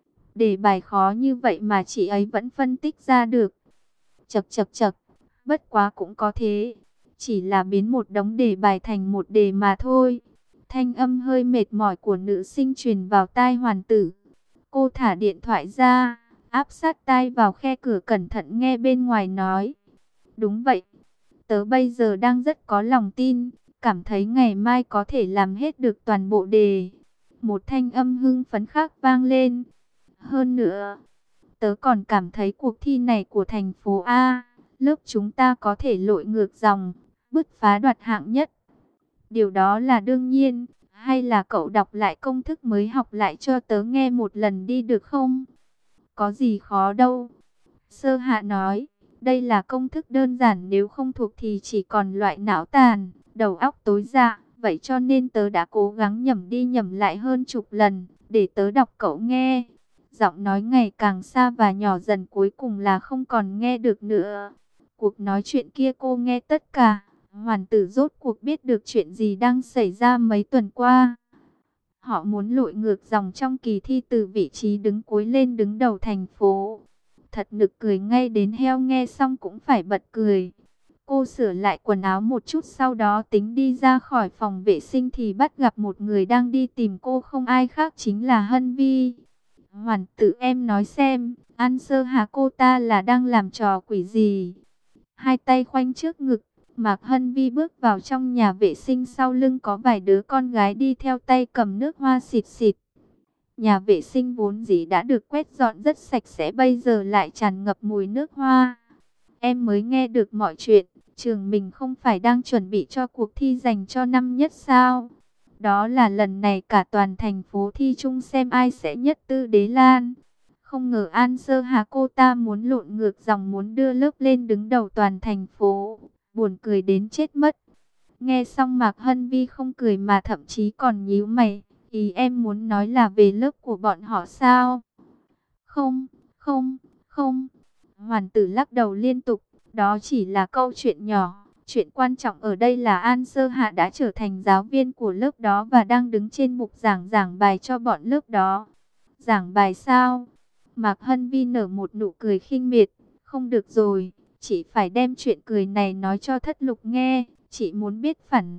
Đề bài khó như vậy mà chị ấy vẫn phân tích ra được. Chậc chậc chậc, bất quá cũng có thế. Chỉ là biến một đống đề bài thành một đề mà thôi. Thanh âm hơi mệt mỏi của nữ sinh truyền vào tai Hoàn Tử. Cô thả điện thoại ra, áp sát tai vào khe cửa cẩn thận nghe bên ngoài nói. Đúng vậy, tớ bây giờ đang rất có lòng tin, cảm thấy ngày mai có thể làm hết được toàn bộ đề. Một thanh âm hưng phấn khác vang lên. Hơn nữa, tớ còn cảm thấy cuộc thi này của thành phố A, lớp chúng ta có thể lội ngược dòng, bứt phá đoạt hạng nhất. Điều đó là đương nhiên, hay là cậu đọc lại công thức mới học lại cho tớ nghe một lần đi được không? Có gì khó đâu. Sơ Hạ nói, đây là công thức đơn giản, nếu không thuộc thì chỉ còn loại não tàn, đầu óc tối dạ. Vậy cho nên tớ đã cố gắng nhẩm đi nhẩm lại hơn chục lần, để tớ đọc cậu nghe. Giọng nói ngày càng xa và nhỏ dần, cuối cùng là không còn nghe được nữa. Cuộc nói chuyện kia cô nghe tất cả. Hoàn Tử rốt cuộc biết được chuyện gì đang xảy ra mấy tuần qua. Họ muốn lội ngược dòng trong kỳ thi, từ vị trí đứng cuối lên đứng đầu thành phố. Thật nực cười, ngay đến heo nghe xong cũng phải bật cười. Cô sửa lại quần áo một chút, sau đó tính đi ra khỏi phòng vệ sinh thì bắt gặp một người đang đi tìm cô, không ai khác chính là Hân Vi. Hoàn Tử, em nói xem, An Sơ Hà cô ta là đang làm trò quỷ gì? Hai tay khoanh trước ngực, Mạc Hân Vi bước vào trong nhà vệ sinh, sau lưng có vài đứa con gái đi theo, tay cầm nước hoa xịt xịt. Nhà vệ sinh vốn dĩ đã được quét dọn rất sạch sẽ, bây giờ lại tràn ngập mùi nước hoa. Em mới nghe được mọi chuyện, trường mình không phải đang chuẩn bị cho cuộc thi dành cho năm nhất sao? Đó là lần này cả toàn thành phố thi chung xem ai sẽ nhất tư đế lan. Không ngờ An Sơ Hà cô ta muốn lộn ngược dòng, muốn đưa lớp lên đứng đầu toàn thành phố. Buồn cười đến chết mất. Nghe xong Mạc Hân Vi không cười mà thậm chí còn nhíu mày. Ý em muốn nói là về lớp của bọn họ sao? Không, không, không. Hoàn Tử lắc đầu liên tục. Đó chỉ là câu chuyện nhỏ. Chuyện quan trọng ở đây là An Sơ Hạ đã trở thành giáo viên của lớp đó và đang đứng trên bục giảng giảng bài cho bọn lớp đó. Giảng bài sao? Mạc Hân Vi nở một nụ cười khinh miệt. Không được rồi, chị phải đem chuyện cười này nói cho Thất Lục nghe. Chị muốn biết phản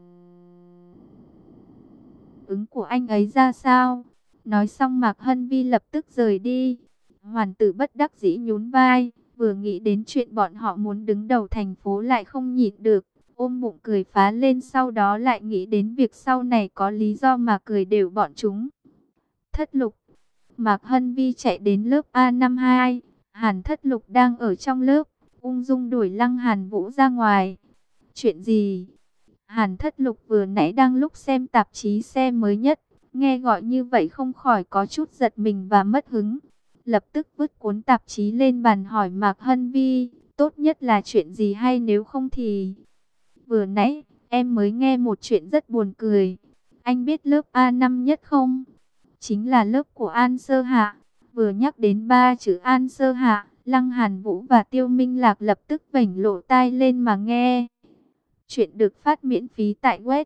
ứng của anh ấy ra sao. Nói xong Mạc Hân Vi lập tức rời đi. Hoàn Tử bất đắc dĩ nhún vai. Vừa nghĩ đến chuyện bọn họ muốn đứng đầu thành phố lại không nhịn được, ôm bụng cười phá lên, sau đó lại nghĩ đến việc sau này có lý do mà cười đều bọn chúng. Thất Lục. Mạc Hân Vi chạy đến lớp A52. Hàn Thất Lục đang ở trong lớp, ung dung đuổi Lăng Hàn Vũ ra ngoài. Chuyện gì? Hàn Thất Lục vừa nãy đang lúc xem tạp chí xe mới nhất, nghe gọi như vậy không khỏi có chút giật mình và mất hứng. Lập tức vứt cuốn tạp chí lên bàn hỏi Mạc Hân Vi, tốt nhất là chuyện gì, hay nếu không thì... Vừa nãy, Em mới nghe một chuyện rất buồn cười. Anh biết lớp A năm nhất không? Chính là lớp của An Sơ Hạ. Vừa nhắc đến ba chữ An Sơ Hạ, Lăng Hàn Vũ và Tiêu Minh Lạc lập tức vểnh lộ tai lên mà nghe. Chuyện được phát miễn phí tại web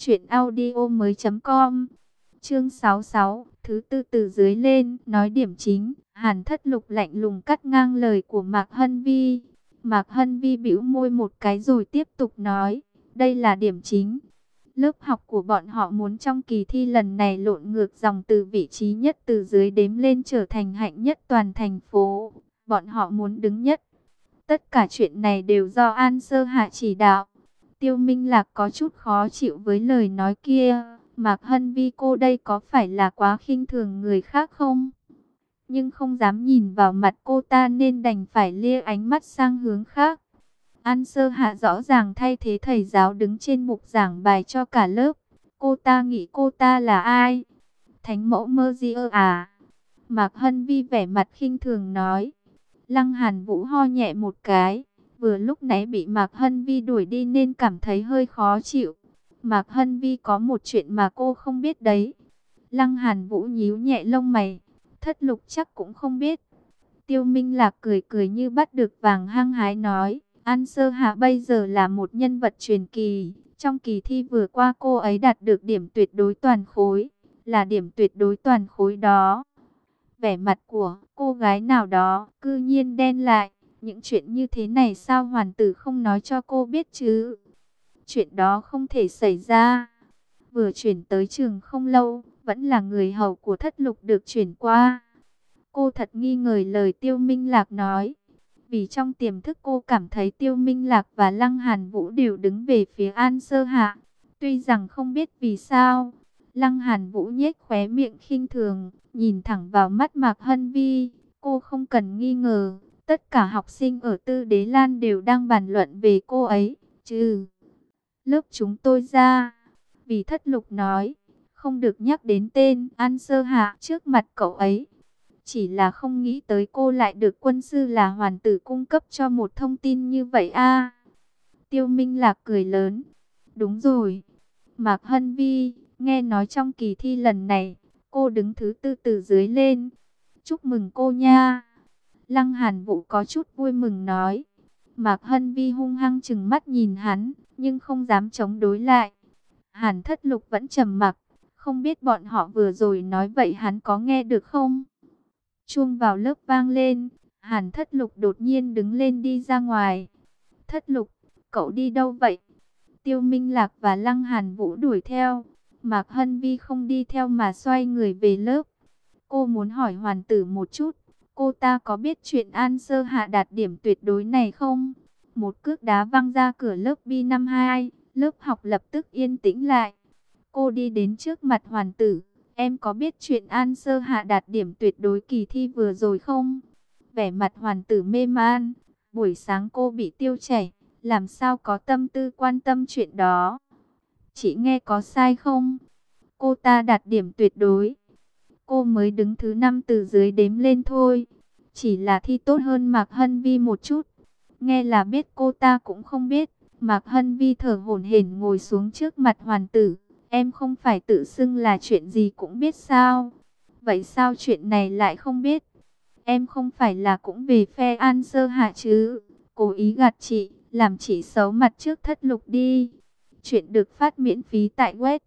truyệnaudiomoi.com. Chương 66, thứ tư từ dưới lên, nói điểm chính. Hàn Thất Lục lạnh lùng cắt ngang lời của Mạc Hân Vi. Mạc Hân Vi bĩu môi một cái rồi tiếp tục nói, đây là điểm chính. Lớp học của bọn họ muốn trong kỳ thi lần này lộn ngược dòng từ vị trí nhất từ dưới đếm lên trở thành hạnh nhất toàn thành phố. Bọn họ muốn đứng nhất. Tất cả chuyện này đều do An Sơ Hạ chỉ đạo. Tiêu Minh Lạc có chút khó chịu với lời nói kia. Mạc Hân Vi cô đây có phải là quá khinh thường người khác không? Nhưng không dám nhìn vào mặt cô ta nên đành phải lia ánh mắt sang hướng khác. An Sơ Hạ rõ ràng thay thế thầy giáo đứng trên bục giảng bài cho cả lớp. Cô ta nghĩ cô ta là ai? Thánh mẫu Merzier à? Mạc Hân Vi vẻ mặt khinh thường nói. Lăng Hàn Vũ ho nhẹ một cái. Vừa lúc nãy bị Mạc Hân Vi đuổi đi nên cảm thấy hơi khó chịu. Mạc Hân Vi có một chuyện mà cô không biết đấy. Lăng Hàn Vũ nhíu nhẹ lông mày. Thất Lục chắc cũng không biết. Tiêu Minh Lạc cười cười như bắt được vàng hăng hái nói. An Sơ Hạ bây giờ là một nhân vật truyền kỳ. Trong kỳ thi vừa qua cô ấy đạt được điểm tuyệt đối toàn khối. Là điểm tuyệt đối toàn khối đó. Vẻ mặt của cô gái nào đó cư nhiên đen lại. Những chuyện như thế này sao hoàn tử không nói cho cô biết chứ? Chuyện đó không thể xảy ra. Vừa chuyển tới trường không lâu, vẫn là người hầu của Thất Lục được chuyển qua. Cô thật nghi ngờ lời Tiêu Minh Lạc nói. Vì trong tiềm thức cô cảm thấy Tiêu Minh Lạc và Lăng Hàn Vũ đều đứng về phía An Sơ Hạ. Tuy rằng không biết vì sao. Lăng Hàn Vũ nhếch khóe miệng khinh thường, nhìn thẳng vào mắt Mạc Hân Vi. Cô không cần nghi ngờ, tất cả học sinh ở Tư Đế Lan đều đang bàn luận về cô ấy, trừ lớp chúng tôi ra. Vì Thất Lục nói, không được nhắc đến tên An Sơ Hạ trước mặt cậu ấy. Chỉ là không nghĩ tới cô lại được quân sư là hoàn tử cung cấp cho một thông tin như vậy a. Tiêu Minh Lạc cười lớn. Đúng rồi. Mạc Hân Vi, nghe nói trong kỳ thi lần này, cô đứng thứ tư từ dưới lên. Chúc mừng cô nha. Lăng Hàn Vũ có chút vui mừng nói. Mạc Hân Vi hung hăng trừng mắt nhìn hắn, nhưng không dám chống đối lại. Hàn Thất Lục vẫn trầm mặc, không biết bọn họ vừa rồi nói vậy hắn có nghe được không? Chuông vào lớp vang lên, Hàn Thất Lục đột nhiên đứng lên đi ra ngoài. Thất Lục, cậu đi đâu vậy? Tiêu Minh Lạc và Lăng Hàn Vũ đuổi theo. Mạc Hân Vi không đi theo mà xoay người về lớp. Cô muốn hỏi hoàn tử một chút. Cô ta có biết chuyện An Sơ Hạ đạt điểm tuyệt đối này không? Một cước đá văng ra cửa lớp B52. Lớp học lập tức yên tĩnh lại. Cô đi đến trước mặt hoàn tử. Em có biết chuyện An Sơ Hạ đạt điểm tuyệt đối kỳ thi vừa rồi không? Vẻ mặt hoàn tử mê man. Buổi sáng cô bị tiêu chảy. Làm sao có tâm tư quan tâm chuyện đó? Chị nghe có sai không? Cô ta đạt điểm tuyệt đối. Cô mới đứng thứ 5 từ dưới đếm lên thôi. Chỉ là thi tốt hơn Mạc Hân Vi một chút. Nghe là biết cô ta cũng không biết. Mạc Hân Vi thở hổn hển ngồi xuống trước mặt hoàn tử. Em không phải tự xưng là chuyện gì cũng biết sao? Vậy sao chuyện này lại không biết? Em không phải là cũng về phe An Sơ Hạ chứ? Cố ý gạt chị, làm chị xấu mặt trước Thất Lục đi. Chuyện được phát miễn phí tại web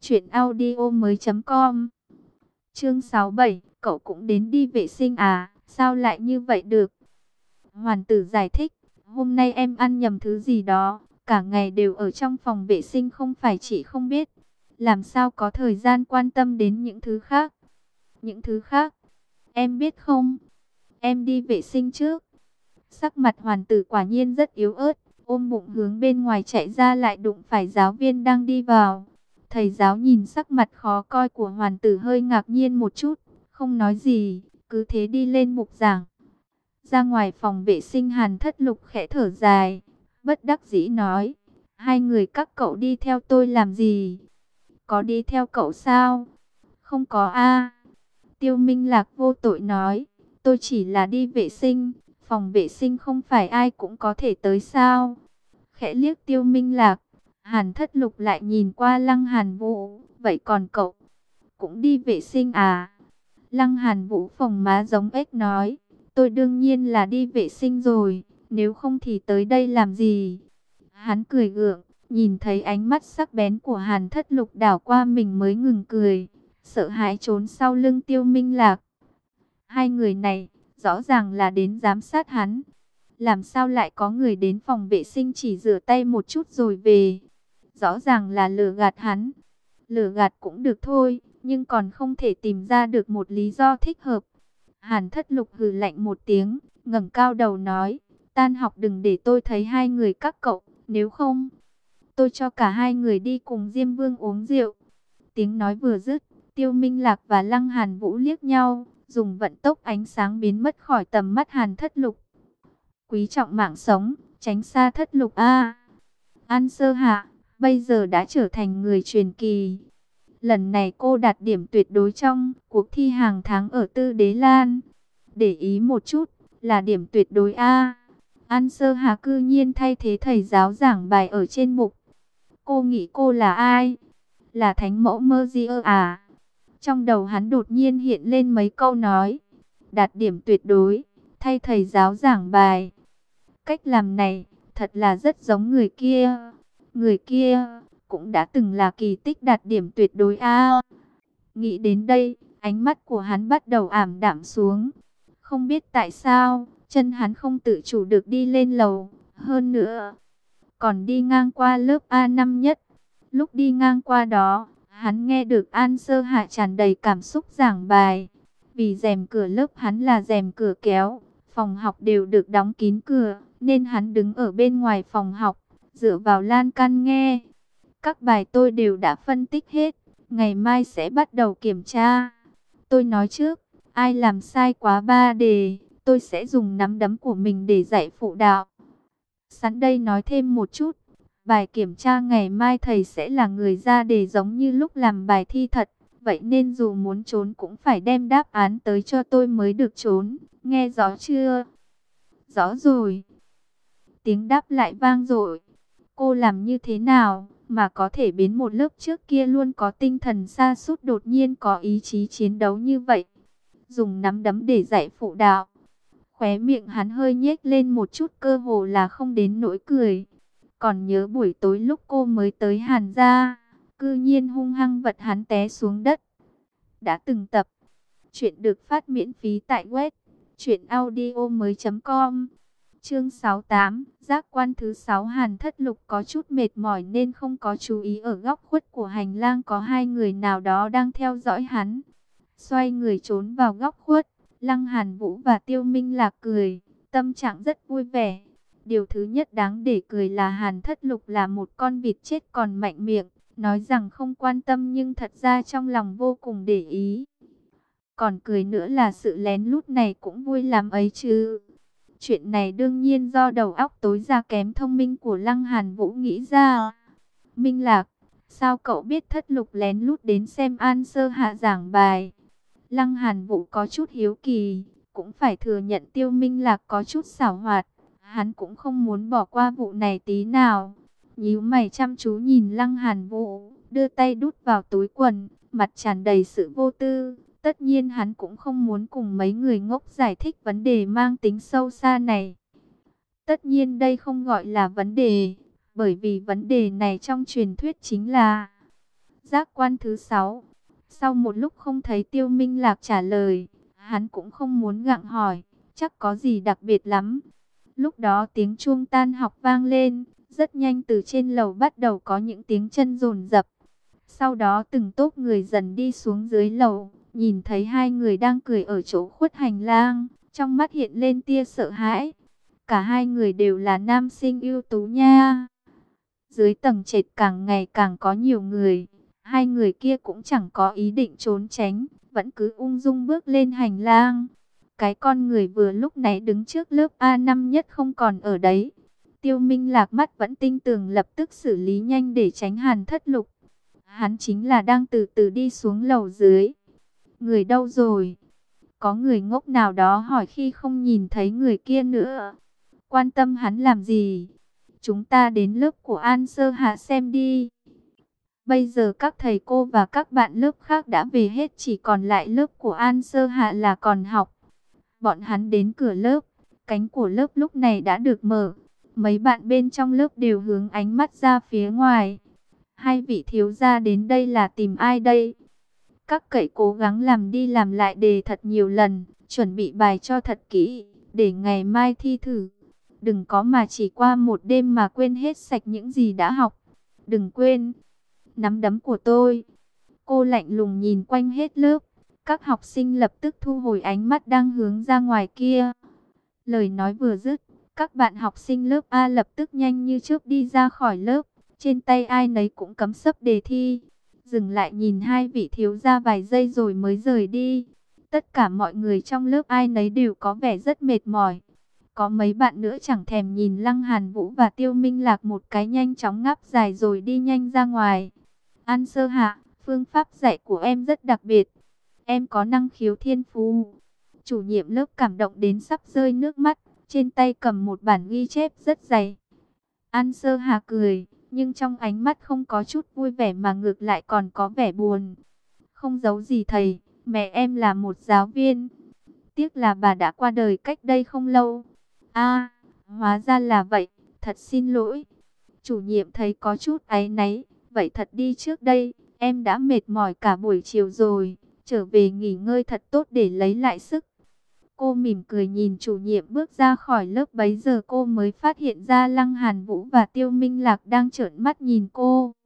truyệnaudiomoi.com. Chương 67, cậu cũng đến đi vệ sinh à? Sao lại như vậy được? Hoàn tử giải thích, hôm nay em ăn nhầm thứ gì đó, cả ngày đều ở trong phòng vệ sinh, không phải chị không biết. Làm sao có thời gian quan tâm đến những thứ khác? Những thứ khác? Em biết không? Em đi vệ sinh trước. Sắc mặt hoàn tử quả nhiên rất yếu ớt, ôm bụng hướng bên ngoài chạy ra lại đụng phải giáo viên đang đi vào. Thầy giáo nhìn sắc mặt khó coi của hoàn tử hơi ngạc nhiên một chút, không nói gì, cứ thế đi lên bục giảng. Ra ngoài phòng vệ sinh Hàn Thất Lục khẽ thở dài, bất đắc dĩ nói, hai người các cậu đi theo tôi làm gì? Có đi theo cậu sao? Không có a. Tiêu Minh Lạc vô tội nói, tôi chỉ là đi vệ sinh, phòng vệ sinh không phải ai cũng có thể tới sao? Khẽ liếc Tiêu Minh Lạc, Hàn Thất Lục lại nhìn qua Lăng Hàn Vũ, vậy còn cậu, cũng đi vệ sinh à? Lăng Hàn Vũ phồng má giống ếch nói, tôi đương nhiên là đi vệ sinh rồi, nếu không thì tới đây làm gì? Hắn cười gượng, nhìn thấy ánh mắt sắc bén của Hàn Thất Lục đảo qua mình mới ngừng cười, sợ hãi trốn sau lưng Tiêu Minh Lạc. Hai người này, rõ ràng là đến giám sát hắn. Làm sao lại có người đến phòng vệ sinh chỉ rửa tay một chút rồi về? Rõ ràng là lừa gạt hắn. Lừa gạt cũng được thôi, nhưng còn không thể tìm ra được một lý do thích hợp. Hàn Thất Lục hừ lạnh một tiếng, ngẩng cao đầu nói, tan học đừng để tôi thấy hai người các cậu, nếu không, tôi cho cả hai người đi cùng Diêm Vương uống rượu. Tiếng nói vừa dứt, Tiêu Minh Lạc và Lăng Hàn Vũ liếc nhau, dùng vận tốc ánh sáng biến mất khỏi tầm mắt Hàn Thất Lục. Quý trọng mạng sống, tránh xa Thất Lục a. An Sơ Hạ bây giờ đã trở thành người truyền kỳ. Lần này cô đạt điểm tuyệt đối trong cuộc thi hàng tháng ở Tư Đế Lan. Để ý một chút, là điểm tuyệt đối A. An Sơ Hà cư nhiên thay thế thầy giáo giảng bài ở trên mục. Cô nghĩ cô là ai? Là thánh mẫu Merzier à? Trong đầu hắn đột nhiên hiện lên mấy câu nói. Đạt điểm tuyệt đối, thay thầy giáo giảng bài. Cách làm này, thật là rất giống người kia. Người kia cũng đã từng là kỳ tích đạt điểm tuyệt đối A. Nghĩ đến đây, ánh mắt của hắn bắt đầu ảm đạm xuống. Không biết tại sao, chân hắn không tự chủ được đi lên lầu. Hơn nữa, còn đi ngang qua lớp A5 nhất. Lúc đi ngang qua đó, hắn nghe được An Sơ Hạ tràn đầy cảm xúc giảng bài. Vì rèm cửa lớp hắn là rèm cửa kéo, phòng học đều được đóng kín cửa, nên hắn đứng ở bên ngoài phòng học, dựa vào lan can nghe. Các bài tôi đều đã phân tích hết, ngày mai sẽ bắt đầu kiểm tra. Tôi nói trước, ai làm sai quá 3 đề, tôi sẽ dùng nắm đấm của mình để dạy phụ đạo. Sẵn đây nói thêm một chút, bài kiểm tra ngày mai thầy sẽ là người ra đề giống như lúc làm bài thi thật. Vậy nên dù muốn trốn cũng phải đem đáp án tới cho tôi mới được trốn. Nghe rõ chưa? Rõ rồi. Tiếng đáp lại vang dội. Cô làm như thế nào mà có thể biến một lớp trước kia luôn có tinh thần sa sút đột nhiên có ý chí chiến đấu như vậy? Dùng nắm đấm để dạy phụ đạo. Khóe miệng hắn hơi nhếch lên một chút, cơ hồ là không đến nỗi cười. Còn nhớ buổi tối lúc cô mới tới Hàn gia, cư nhiên hung hăng vật hắn té xuống đất. Đã từng tập. Chuyện được phát miễn phí tại web truyệnaudiomoi.com. Chương 68, giác quan thứ 6. Hàn Thất Lục có chút mệt mỏi nên không có chú ý ở góc khuất của hành lang có hai người nào đó đang theo dõi hắn. Xoay người trốn vào góc khuất, Lăng Hàn Vũ và Tiêu Minh Lạc cười, tâm trạng rất vui vẻ. Điều thứ nhất đáng để cười là Hàn Thất Lục là một con vịt chết còn mạnh miệng, nói rằng không quan tâm nhưng thật ra trong lòng vô cùng để ý. Còn cười nữa là sự lén lút này cũng vui lắm ấy chứ. Chuyện này đương nhiên do đầu óc tối ra kém thông minh của Lăng Hàn Vũ nghĩ ra. Minh Lạc, sao cậu biết Thất Lục lén lút đến xem An Sơ Hạ giảng bài? Lăng Hàn Vũ có chút hiếu kỳ, cũng phải thừa nhận Tiêu Minh Lạc có chút xảo hoạt. Hắn cũng không muốn bỏ qua vụ này tí nào. Nhíu mày chăm chú nhìn Lăng Hàn Vũ, đưa tay đút vào túi quần, mặt tràn đầy sự vô tư. Tất nhiên hắn cũng không muốn cùng mấy người ngốc giải thích vấn đề mang tính sâu xa này. Tất nhiên đây không gọi là vấn đề, bởi vì vấn đề này trong truyền thuyết chính là giác quan thứ 6. Sau một lúc không thấy Tiêu Minh Lạc trả lời, hắn cũng không muốn gặng hỏi, chắc có gì đặc biệt lắm. Lúc đó tiếng chuông tan học vang lên, rất nhanh từ trên lầu bắt đầu có những tiếng chân dồn dập. Sau đó từng tốp người dần đi xuống dưới lầu, nhìn thấy hai người đang cười ở chỗ khuất hành lang, trong mắt hiện lên tia sợ hãi. Cả hai người đều là nam sinh ưu tú nha. Dưới tầng trệt càng ngày càng có nhiều người, hai người kia cũng chẳng có ý định trốn tránh, vẫn cứ ung dung bước lên hành lang. Cái con người vừa lúc nãy đứng trước lớp A5 nhất không còn ở đấy. Tiêu Minh Lạc mắt vẫn tinh tường lập tức xử lý nhanh để tránh Hàn Thất Lục. Hắn chính là đang từ từ đi xuống lầu dưới. Người đâu rồi? Có người ngốc nào đó hỏi khi không nhìn thấy người kia nữa. Quan tâm hắn làm gì? chúng ta đến lớp của An Sơ Hạ xem đi. Bây giờ các thầy cô và các bạn lớp khác đã về hết, chỉ còn lại lớp của An Sơ Hạ là còn học. Bọn hắn đến cửa lớp, cánh của lớp lúc này đã được mở. Mấy bạn bên trong lớp đều hướng ánh mắt ra phía ngoài. Hai vị thiếu gia đến đây là tìm ai đây? Các cậy cố gắng làm đi làm lại đề thật nhiều lần, chuẩn bị bài cho thật kỹ, để ngày mai thi thử. Đừng có mà chỉ qua một đêm mà quên hết sạch những gì đã học. Đừng quên, nắm đấm của tôi. Cô lạnh lùng nhìn quanh hết lớp. Các học sinh lập tức thu hồi ánh mắt đang hướng ra ngoài kia. Lời nói vừa dứt, các bạn học sinh lớp A lập tức nhanh như chớp đi ra khỏi lớp. Trên tay ai nấy cũng cắm sấp đề thi. Dừng lại nhìn hai vị thiếu gia vài giây rồi mới rời đi. Tất cả mọi người trong lớp ai nấy đều có vẻ rất mệt mỏi. Có mấy bạn nữa chẳng thèm nhìn Lăng Hàn Vũ và Tiêu Minh Lạc một cái, nhanh chóng ngáp dài rồi đi nhanh ra ngoài. An Sơ Hạ, phương pháp dạy của em rất đặc biệt. Em có năng khiếu thiên phú. Chủ nhiệm lớp cảm động đến sắp rơi nước mắt, trên tay cầm một bản ghi chép rất dày. An Sơ Hạ cười, nhưng trong ánh mắt không có chút vui vẻ mà ngược lại còn có vẻ buồn. Không giấu gì thầy, mẹ em là một giáo viên. Tiếc là bà đã qua đời cách đây không lâu. À, hóa ra là vậy, thật xin lỗi. Chủ nhiệm thấy có chút áy náy, vậy thật đi trước đây, em đã mệt mỏi cả buổi chiều rồi, trở về nghỉ ngơi thật tốt để lấy lại sức. Cô mỉm cười nhìn chủ nhiệm bước ra khỏi lớp, bấy giờ cô mới phát hiện ra Lăng Hàn Vũ và Tiêu Minh Lạc đang trợn mắt nhìn cô.